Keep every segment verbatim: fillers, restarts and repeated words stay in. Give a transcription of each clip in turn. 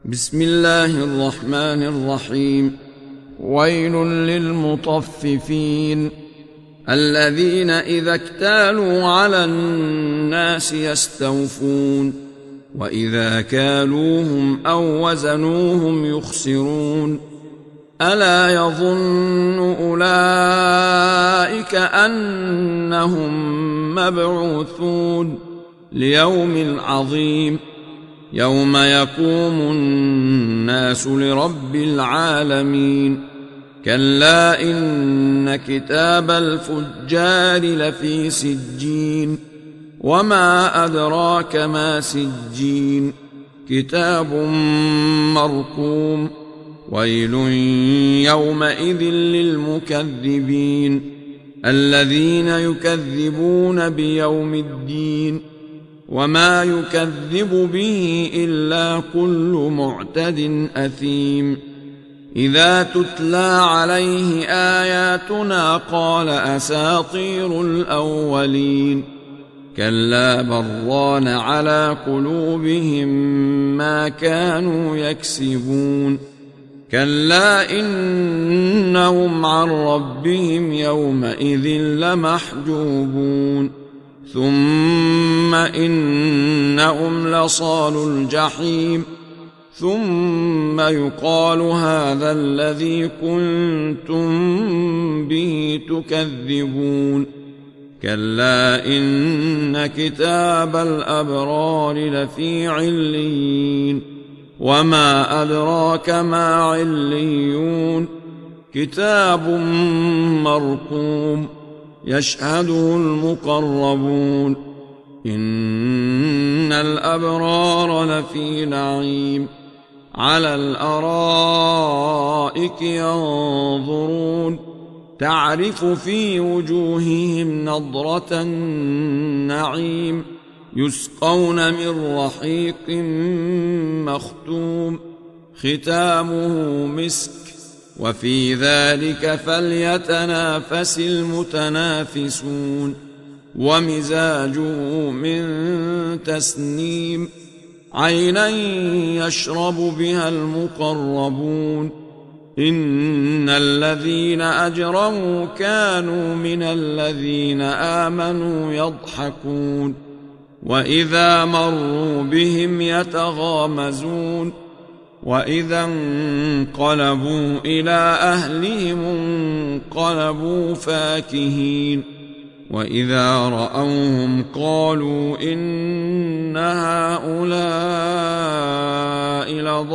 بسم الله الرحمن الرحيم. ويل للمطففين الذين إذا اكتالوا على الناس يستوفون وإذا كالوهم أو وزنوهم يخسرون. ألا يظن أولئك أنهم مبعوثون ليوم عظيم يوم يقوم الناس لرب العالمين. كلا إن كتاب الفجار لفي سجين وما أدراك ما سجين كتاب مرقوم. ويل يومئذ للمكذبين الذين يكذبون بيوم الدين وما يكذب به إلا كل معتد أثيم. إذا تتلى عليه آياتنا قال أساطير الأولين. كلا بران على قلوبهم ما كانوا يكسبون. كلا إنهم عن ربهم يومئذ لمحجوبون. ثم إنهم لصالوا الجحيم ثم يقال هذا الذي كنتم به تكذبون. كلا إن كتاب الأبرار لفي عليين وما أدراك ما عليون كتاب مرقوم يشهده المقربون. إن الأبرار لفي نعيم على الأرائك ينظرون تعرف في وجوههم نضرة النعيم يسقون من رحيق مختوم ختامه مسك وفي ذلك فليتنافس المتنافسون. ومزاجه من تسنيم عينا يشرب بها المقربون. إن الذين أجرموا كانوا من الذين آمنوا يضحكون وإذا مروا بهم يتغامزون. وإذا انقلبوا إلى أهلهم انقلبوا فاكهين. وإذا رأوهم قالوا إن هؤلاء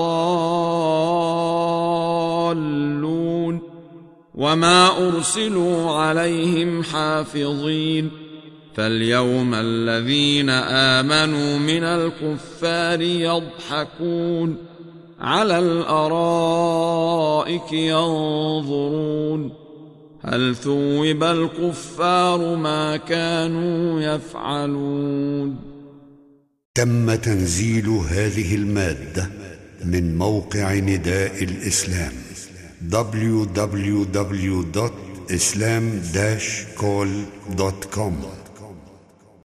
لضالون وما أرسلوا عليهم حافظين. فاليوم الذين آمنوا من الكفار يضحكون على الأرائك ينظرون هل ثوب الكفار ما كانوا يفعلون. تم تنزيل هذه المادة من موقع نداء الإسلام دبليو دبليو دبليو دوت إسلام داش كول دوت كوم.